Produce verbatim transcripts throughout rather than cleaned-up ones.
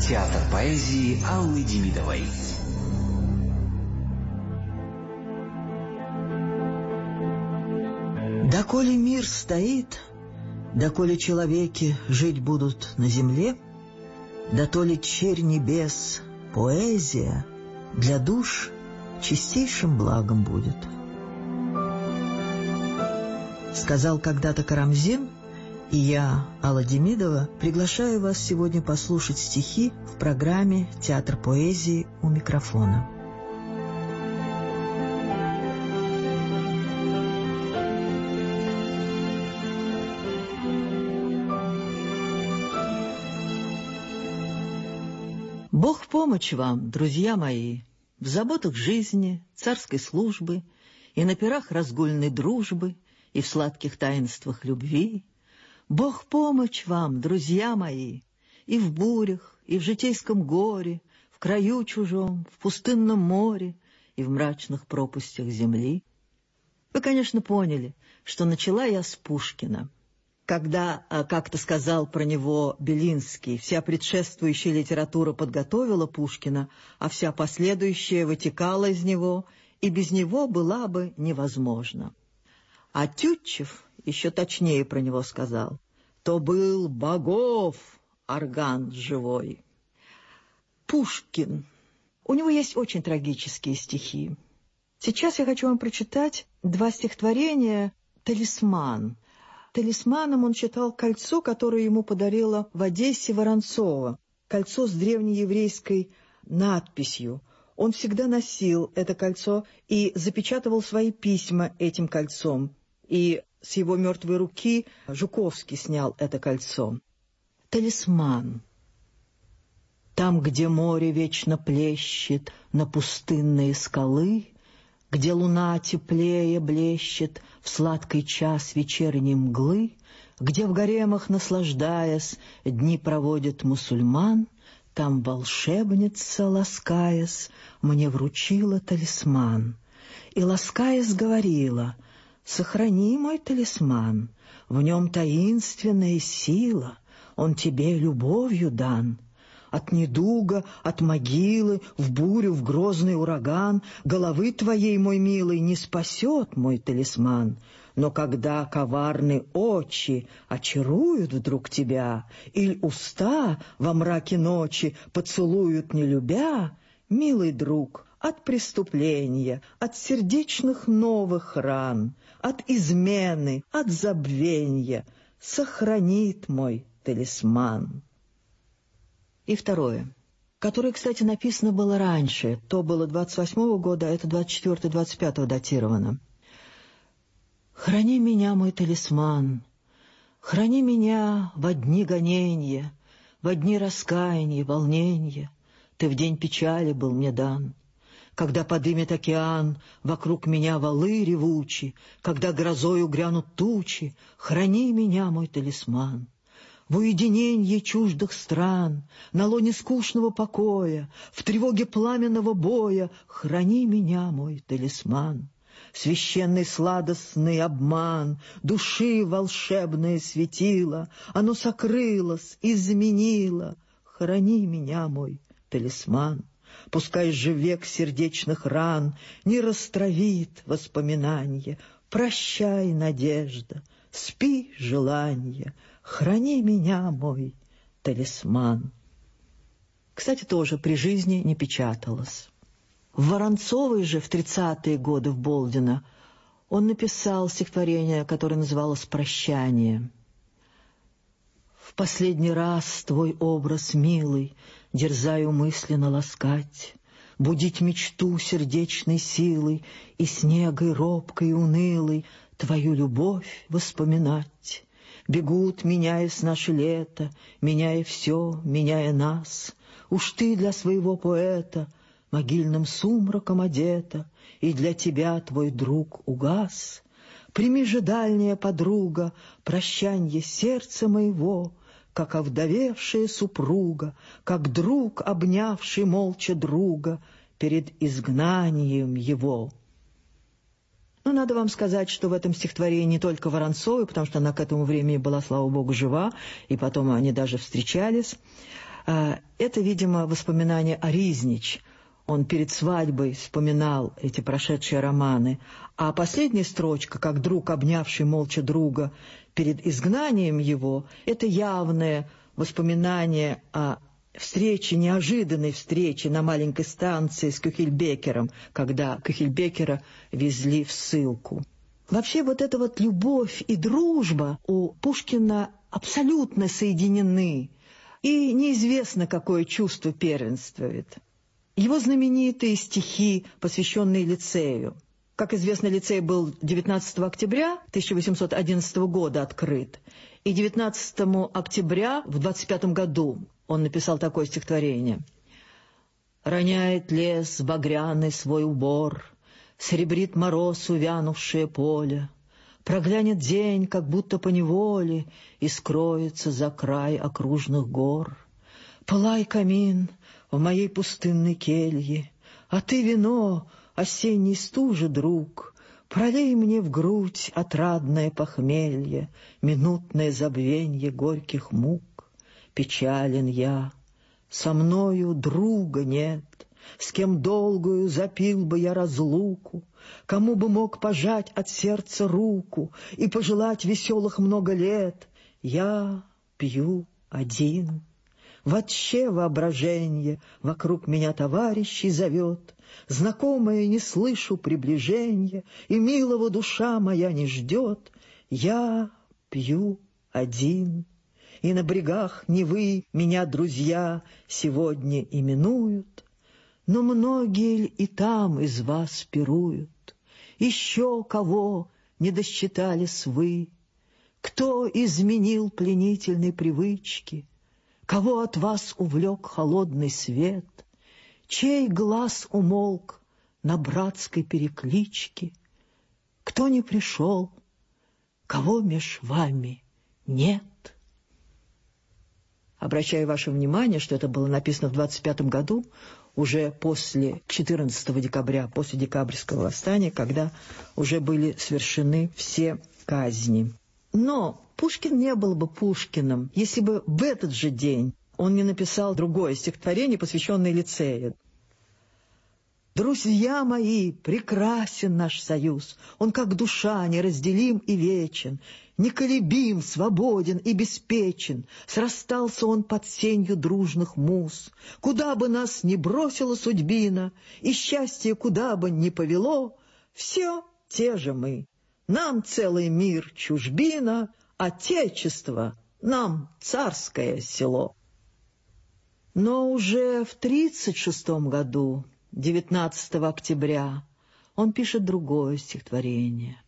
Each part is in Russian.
Театр поэзии Аллы Демидовой. Доколе мир стоит, доколе человеки жить будут на земле, дотоле черь небес, поэзия для душ чистейшим благом будет. Сказал когда-то Карамзин, и я, Алла Демидова, приглашаю вас сегодня послушать стихи в программе «Театр поэзии» у микрофона. Бог в помощь вам, друзья мои, в заботах жизни, царской службы, и на пирах разгульной дружбы, и в сладких таинствах любви. Бог в помощь вам, друзья мои, и в бурях, и в житейском горе, в краю чужом, в пустынном море, и в мрачных пропастях земли. Вы, конечно, поняли, что начала я с Пушкина. Когда как-то сказал про него Белинский, вся предшествующая литература подготовила Пушкина, а вся последующая вытекала из него, и без него была бы невозможно. А Тютчев еще точнее про него сказал: то был богов орган живой. Пушкин. У него есть очень трагические стихи. Сейчас я хочу вам прочитать два стихотворения «Талисман». Талисманом он считал кольцо, которое ему подарила в Одессе Воронцова. Кольцо с древнееврейской надписью. Он всегда носил это кольцо и запечатывал свои письма этим кольцом. И с его мертвой руки Жуковский снял это кольцо. Талисман. Там, где море вечно плещет на пустынные скалы, где луна теплее блещет в сладкий час вечерней мглы, где в гаремах, наслаждаясь, дни проводит мусульман, там волшебница, ласкаясь, мне вручила талисман. И, ласкаясь, говорила: сохрани мой талисман, в нем таинственная сила, он тебе любовью дан. От недуга, от могилы, в бурю, в грозный ураган головы твоей, мой милый, не спасет мой талисман. Но когда коварны очи очаруют вдруг тебя, или уста во мраке ночи поцелуют не любя, милый друг, от преступления, от сердечных новых ран, от измены, от забвенья сохранит мой талисман. И второе, которое, кстати, написано было раньше, то было двадцать восьмого года, а это двадцать четвёртого двадцать пятого датировано. «Храни меня, мой талисман, храни меня во дни гоненья, во дни раскаяния, волненья, ты в день печали был мне дан. Когда подымет океан вокруг меня валы ревучи, когда грозою грянут тучи, храни меня, мой талисман. В уединенье чуждых стран, на лоне скучного покоя, в тревоге пламенного боя, храни меня, мой талисман. Священный сладостный обман, души волшебное светило, оно сокрылось, изменило, храни меня, мой талисман. Пускай же век сердечных ран не растравит воспоминанье. Прощай, надежда, спи, желанье, храни меня, мой талисман. Кстати, тоже при жизни не печаталось. В Воронцовой же в тридцатые годы в Болдино он написал стихотворение, которое называлось «Прощание». В последний раз твой образ милый дерзаю мысленно ласкать, будить мечту сердечной силой и снегой робкой и унылой твою любовь воспоминать. Бегут, меняясь наши лета, меняя все, меняя нас. Уж ты для своего поэта могильным сумраком одета, и для тебя твой друг угас. Прими же, дальняя подруга, прощанье сердца моего, как овдовевшая супруга, как друг, обнявший молча друга перед изгнанием его. Но надо вам сказать, что в этом стихотворении не только Воронцовой, потому что она к этому времени была, слава богу, жива, и потом они даже встречались. Это, видимо, воспоминание о Ризнич. Он перед свадьбой вспоминал эти прошедшие романы. А последняя строчка, как друг, обнявший молча друга перед изгнанием его, это явное воспоминание о встрече, неожиданной встрече на маленькой станции с Кюхельбекером, когда Кюхельбекера везли в ссылку. Вообще вот эта вот любовь и дружба у Пушкина абсолютно соединены, и неизвестно, какое чувство первенствует. Его знаменитые стихи, посвященные лицею. Как известно, лицей был девятнадцатого октября тысяча восемьсот одиннадцатого года открыт, и девятнадцатого октября в двадцать пятом году он написал такое стихотворение. «Роняет лес багряный свой убор, серебрит мороз увянувшее поле, проглянет день, как будто поневоле, и скроется за край окружных гор. Пылай, камин, в моей пустынной келье, а ты, вино, осенней стужи, друг, пролей мне в грудь отрадное похмелье, минутное забвенье горьких мук. Печален я, со мною друга нет, с кем долгую запил бы я разлуку, кому бы мог пожать от сердца руку и пожелать веселых много лет. Я пью один. Вотще воображенье вокруг меня товарищей зовет, знакомое не слышу приближения, и милого душа моя не ждет. Я пью один, и на брегах Невы меня друзья сегодня именуют, но многие ль и там из вас пируют? Еще кого не досчитались вы? Кто изменил пленительной привычки? Кого от вас увлек холодный свет? Чей глаз умолк на братской перекличке? Кто не пришел? Кого меж вами нет? Обращаю ваше внимание, что это было написано в двадцать пятом году, уже после четырнадцатого декабря, после декабрьского восстания, когда уже были совершены все казни. Но Пушкин не был бы Пушкиным, если бы в этот же день он не написал другое стихотворение, посвященное лицею. «Друзья мои, прекрасен наш союз, он как душа неразделим и вечен, неколебим, свободен и беспечен, срастался он под сенью дружных муз. Куда бы нас ни бросила судьбина, и счастье куда бы ни повело, все те же мы. Нам целый мир чужбина, Отечество нам царское село». Но уже в тридцать шестом году, девятнадцатого октября, он пишет другое стихотворение.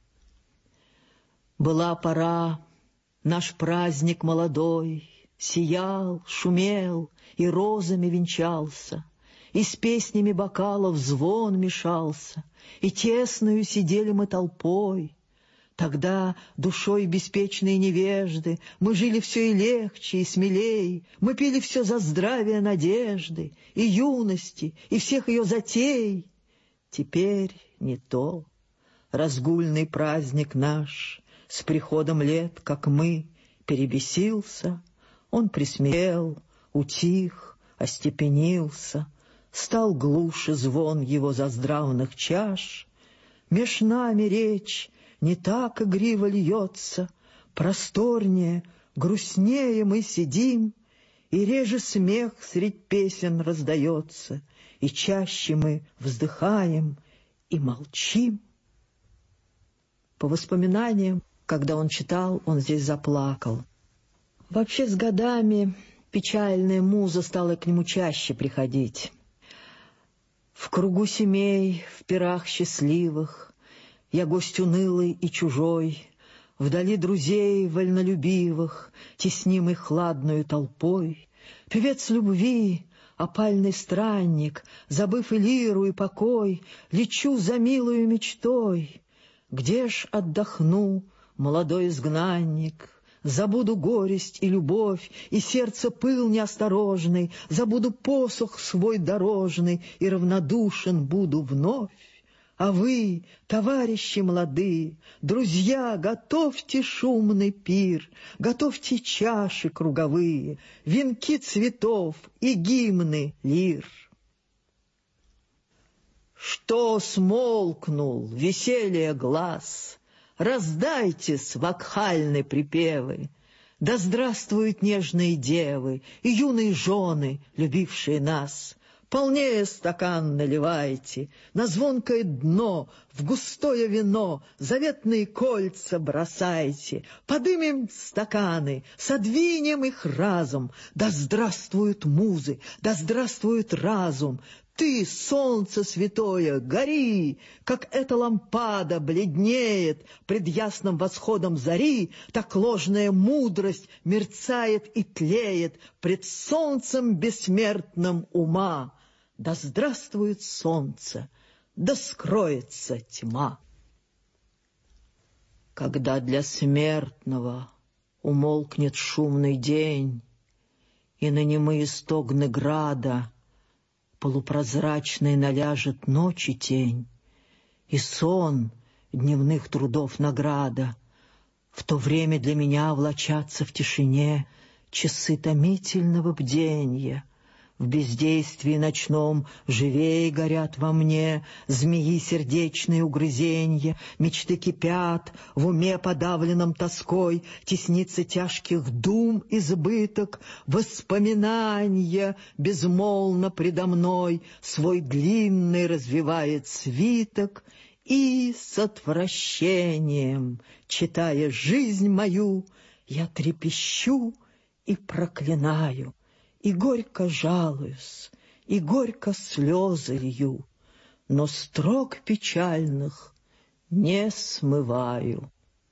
«Была пора, наш праздник молодой сиял, шумел и розами венчался, и с песнями бокалов звон мешался, и тесною сидели мы толпой. Тогда душой беспечные невежды мы жили все и легче, и смелей, мы пили все за здравие надежды, и юности, и всех ее затей. Теперь не то. Разгульный праздник наш с приходом лет, как мы, перебесился, он присмирел, утих, остепенился, стал глуше звон его заздравных чаш. Меж нами речь не так игриво льется, просторнее, грустнее мы сидим, и реже смех средь песен раздается, и чаще мы вздыхаем и молчим. По воспоминаниям, когда он читал, он здесь заплакал. Вообще с годами печальная муза стала к нему чаще приходить. В кругу семей, в пирах счастливых, я гость унылый и чужой, вдали друзей вольнолюбивых, теснимый хладною толпой. Певец любви, опальный странник, забыв и лиру, и покой, лечу за милою мечтой. Где ж отдохну, молодой изгнанник? Забуду горесть и любовь, и сердце пыл неосторожный, забуду посох свой дорожный, и равнодушен буду вновь. А вы, товарищи молодые, друзья, готовьте шумный пир, готовьте чаши круговые, венки цветов и гимны лир. Что смолкнул веселье глаз, раздайтесь вакхальны припевы, да здравствуют нежные девы и юные жены, любившие нас. Полнее стакан наливайте, на звонкое дно, в густое вино заветные кольца бросайте. Подымем стаканы, содвинем их разом. Да здравствуют музы, да здравствует разум. Ты, солнце святое, гори, как эта лампада бледнеет пред ясным восходом зари, так ложная мудрость мерцает и тлеет пред солнцем бессмертным ума. Да здравствует солнце, да скроется тьма. Когда для смертного умолкнет шумный день, и на немые стогны града полупрозрачной наляжет ночи тень, и сон дневных трудов награда, в то время для меня влачатся в тишине часы томительного бденья. В бездействии ночном живее горят во мне змеи сердечные угрызенья, мечты кипят, в уме подавленном тоской теснится тяжких дум избыток, воспоминания безмолвно предо мной свой длинный развивает свиток, и с отвращением, читая жизнь мою, я трепещу и проклинаю. И горько жалуюсь, и горько слезы лью, но строк печальных не смываю.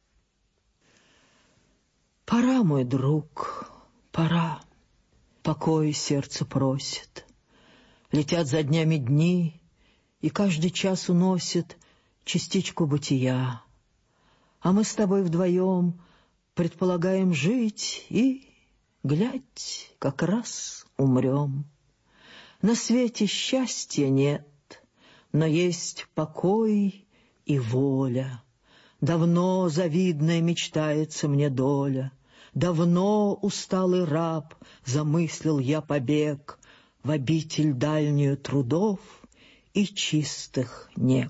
Пора, мой друг, пора, покой сердце просит. Летят за днями дни, и каждый час уносит частичку бытия. А мы с тобой вдвоем предполагаем жить и... глядь, как раз умрем. На свете счастья нет, но есть покой и воля. Давно завидная мечтается мне доля, давно усталый раб замыслил я побег в обитель дальнюю трудов и чистых нег.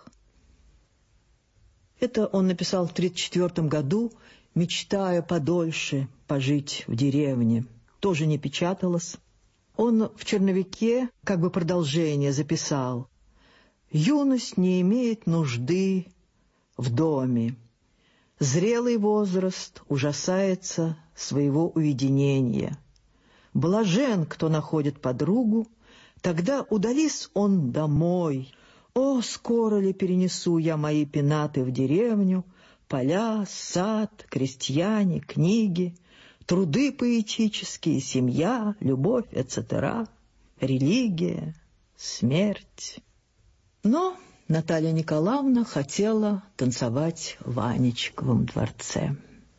Это он написал в тридцать четвёртом году, мечтая подольше пожить в деревне. Тоже не печаталось. Он в черновике как бы продолжение записал: «Юность не имеет нужды в доме. Зрелый возраст ужасается своего уединения. Блажен, кто находит подругу, тогда удались он домой. О, скоро ли перенесу я мои пенаты в деревню, поля, сад, крестьяне, книги, труды поэтические, семья, любовь, et cetera, религия, смерть». Но Наталья Николаевна хотела танцевать в Анечковом дворце.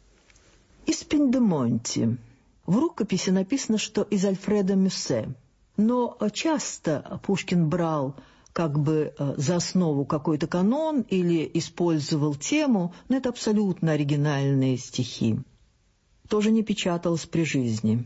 Из Пиндемонти. В рукописи написано, что из Альфреда Мюссе. Но часто Пушкин брал как бы за основу какой-то канон или использовал тему, но это абсолютно оригинальные стихи. Тоже не печаталось при жизни.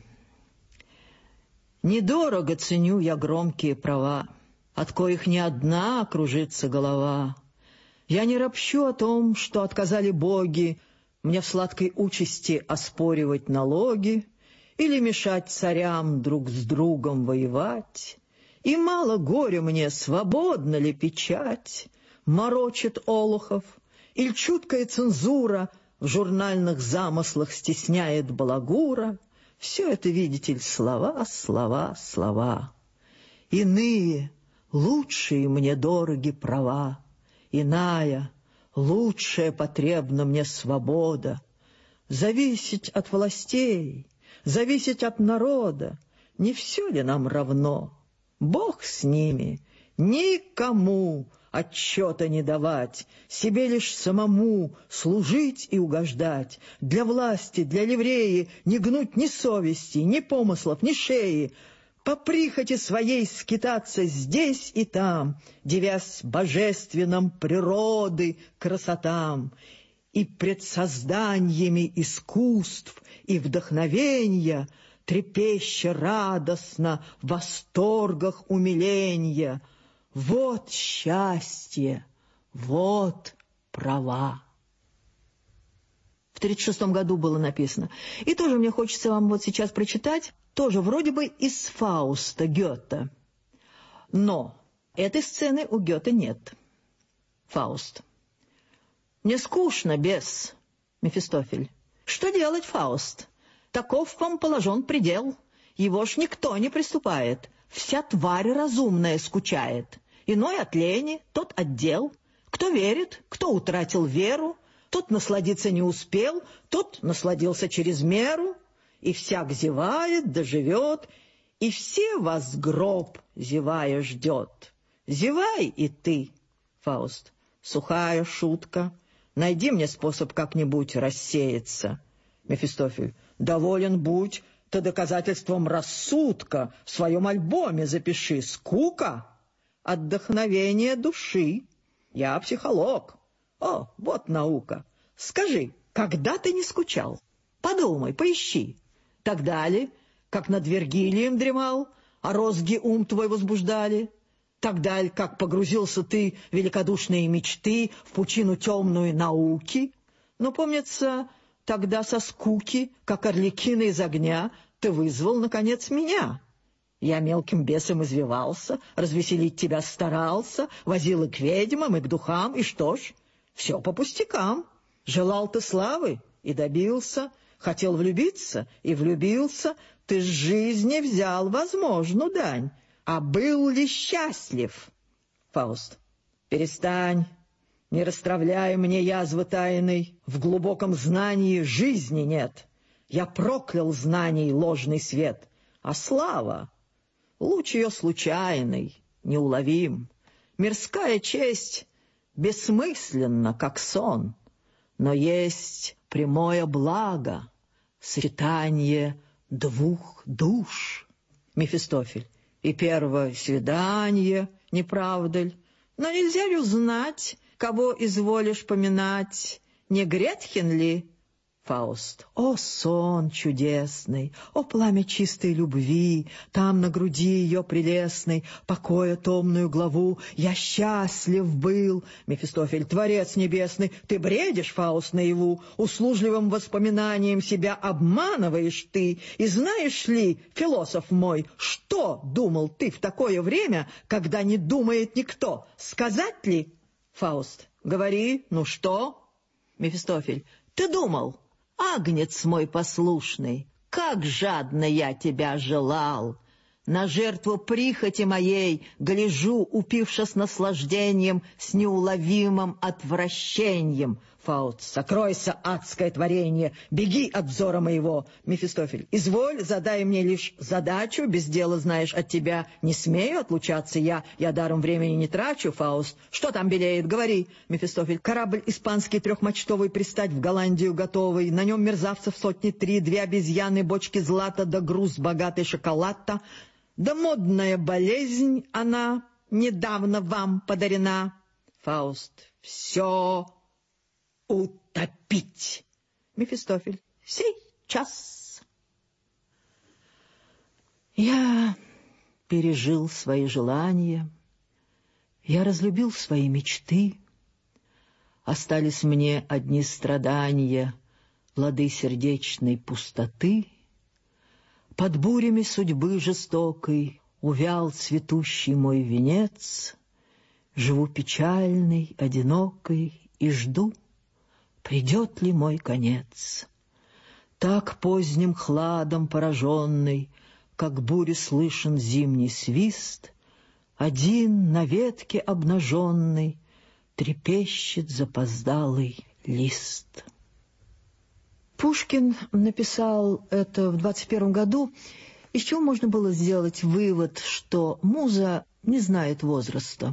«Недорого ценю я громкие права, от коих не одна кружится голова. Я не ропщу о том, что отказали боги мне в сладкой участи оспоривать налоги или мешать царям друг с другом воевать. И мало горя мне, свободна ли печать, морочит Олухов, или чуткая цензура в журнальных замыслах стесняет балагура. Все это, видите ли, слова, слова, слова. Иные, лучшие мне дороги права, иная, лучшая потребна мне свобода. Зависеть от властей, зависеть от народа, не все ли нам равно? Бог с ними, никому отчета не давать, себе лишь самому служить и угождать, для власти, для ливреи не гнуть ни совести, ни помыслов, ни шеи. по прихоти своей скитаться здесь и там, дивясь божественным природы красотам, и пред созданиями искусств и вдохновенья, трепеща радостно в восторгах умиленья. Вот счастье, вот права. В тридцать шестом году было написано. И тоже мне хочется вам вот сейчас прочитать, тоже вроде бы из Фауста Гёте. Но этой сцены у Гёте нет. Фауст. Мне скучно без Мефистофель. Что делать, Фауст? Таков вам положен предел. Его ж никто не приступает. Вся тварь разумная скучает. Иной от лени, тот от дел. Кто верит, кто утратил веру, тот насладиться не успел, тот насладился через меру. И всяк зевает, доживет, и все вас гроб, зевая, ждет. Зевай и ты, Фауст. Сухая шутка. Найди мне способ как-нибудь рассеяться. Мефистофель. Доволен будь, то доказательством рассудка в своем альбоме запиши. Скука, отдохновение души. Я психолог. О, вот наука. Скажи, когда ты не скучал? Подумай, поищи. Так далее, как над Вергилием дремал, а розги ум твой возбуждали. Так далее, как погрузился ты в великодушные мечты, в пучину темную науки. Но, помнится, тогда со скуки, как орликина из огня, ты вызвал, наконец, меня. Я мелким бесом извивался, развеселить тебя старался, возил и к ведьмам, и к духам, и что ж, все по пустякам. Желал ты славы и добился, хотел влюбиться и влюбился, ты с жизни взял возможную дань. А был ли счастлив? Фауст. Перестань, не расстравляй мне язвы тайной, в глубоком знании жизни нет. Я проклял знаний ложный свет, а слава, луч ее случайный, неуловим. Мирская честь бессмысленна, как сон, но есть прямое благо, сочетание двух душ. Мефистофель. И первое свидание, не правда ли? Но нельзя ли узнать, кого изволишь поминать? Не Гретхен ли? Фауст. О, сон чудесный, о, пламя чистой любви, там на груди ее прелестной, покоя томную главу, я счастлив был. Мефистофель. Творец небесный, ты бредишь, Фауст, наяву, услужливым воспоминанием себя обманываешь ты, и знаешь ли, философ мой, что думал ты в такое время, когда не думает никто? Сказать ли? Фауст. Говори, ну что? Мефистофель. Ты думал? Агнец мой послушный, как жадно я тебя желал! На жертву прихоти моей гляжу, упившись наслаждением с неуловимым отвращением. Фауст. Сокройся, адское творение, беги от взора моего. Мефистофель. Изволь, задай мне лишь задачу, без дела, знаешь, от тебя не смею отлучаться я, я даром времени не трачу. Фауст. Что там белеет? Говори. Мефистофель. Корабль испанский трехмачтовый, пристать в Голландию готовый, на нем мерзавцев сотни три, две обезьяны, бочки злата, да груз богатый шоколад-то. Да модная болезнь она недавно вам подарена. Фауст. Все утопить. Мефистофель. Сейчас. Я пережил свои желания, я разлюбил свои мечты. Остались мне одни страдания, плоды сердечной пустоты. Под бурями судьбы жестокой увял цветущий мой венец. Живу печальный, одинокой и жду, придет ли мой конец. Так поздним хладом пораженный, как буре слышен зимний свист, один на ветке обнаженный трепещет запоздалый лист. Пушкин написал это в двадцать первом году, из чего можно было сделать вывод, что муза не знает возраста.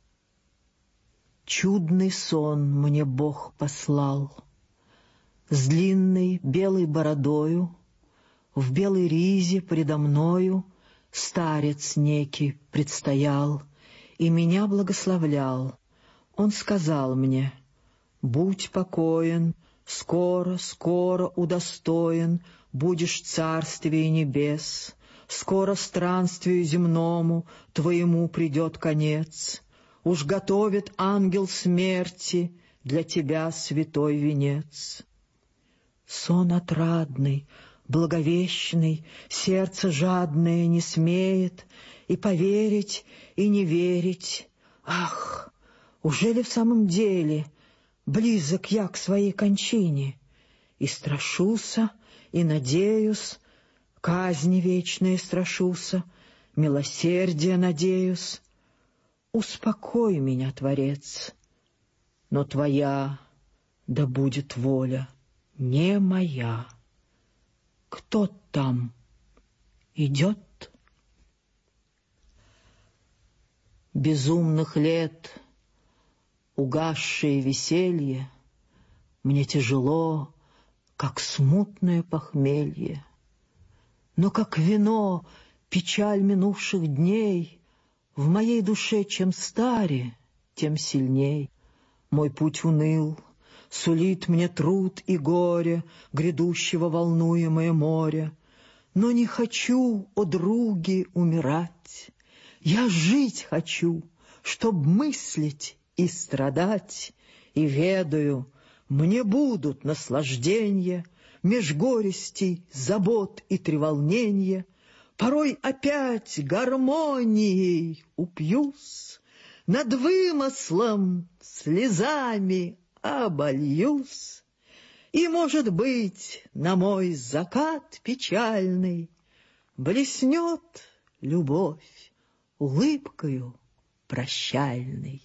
Чудный сон мне Бог послал, с длинной белой бородою, в белой ризе предо мною Старец некий предстоял и меня благословлял. Он сказал мне: «Будь покоен, скоро, скоро удостоен будешь царствия небес, скоро странствию земному твоему придет конец. Уж готовит ангел смерти для тебя святой венец». Сон отрадный, благовещный, сердце жадное не смеет и поверить, и не верить. Ах, ужели в самом деле близок я к своей кончине? И страшуся, и надеюсь, казни вечные страшуся, милосердия надеюсь. Успокой меня, Творец, но твоя да будет воля, не моя. Кто там идет? Безумных лет, угасшее веселье, мне тяжело, как смутное похмелье. Но как вино печаль минувших дней в моей душе чем старе, тем сильней. Мой путь уныл, сулит мне труд и горе грядущего волнуемое море. Но не хочу, о други, умирать. Я жить хочу, чтоб мыслить и страдать, и ведаю, мне будут наслажденья меж горестей, забот и треволненья. Порой опять гармонией упьюсь, над вымыслом слезами обольюсь. И, может быть, на мой закат печальный блеснет любовь улыбкою прощальной.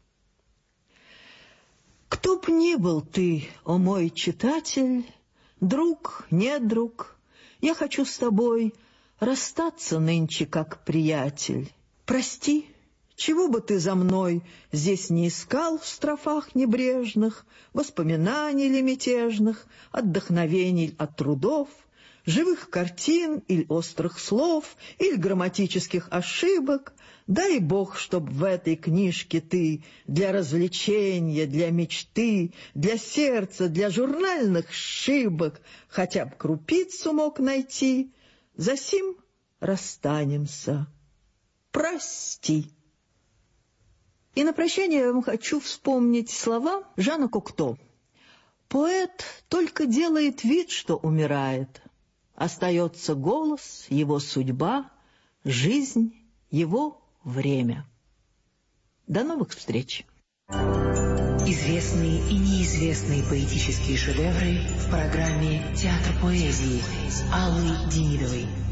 Кто б ни был ты, о мой читатель, друг, не друг, я хочу с тобой расстаться нынче как приятель. Прости, чего бы ты за мной здесь не искал в строфах небрежных, воспоминаний ли мятежных, отдохновений от трудов, живых картин или острых слов, или грамматических ошибок. Дай Бог, чтоб в этой книжке ты для развлечения, для мечты, для сердца, для журнальных шибок хотя бы крупицу мог найти. Засим расстанемся. Прости. И на прощание я вам хочу вспомнить слова Жана Кокто. Поэт только делает вид, что умирает. Остается голос, его судьба, жизнь, его время. До новых встреч! Известные и неизвестные поэтические шедевры в программе «Театр поэзии» Аллы Демидовой.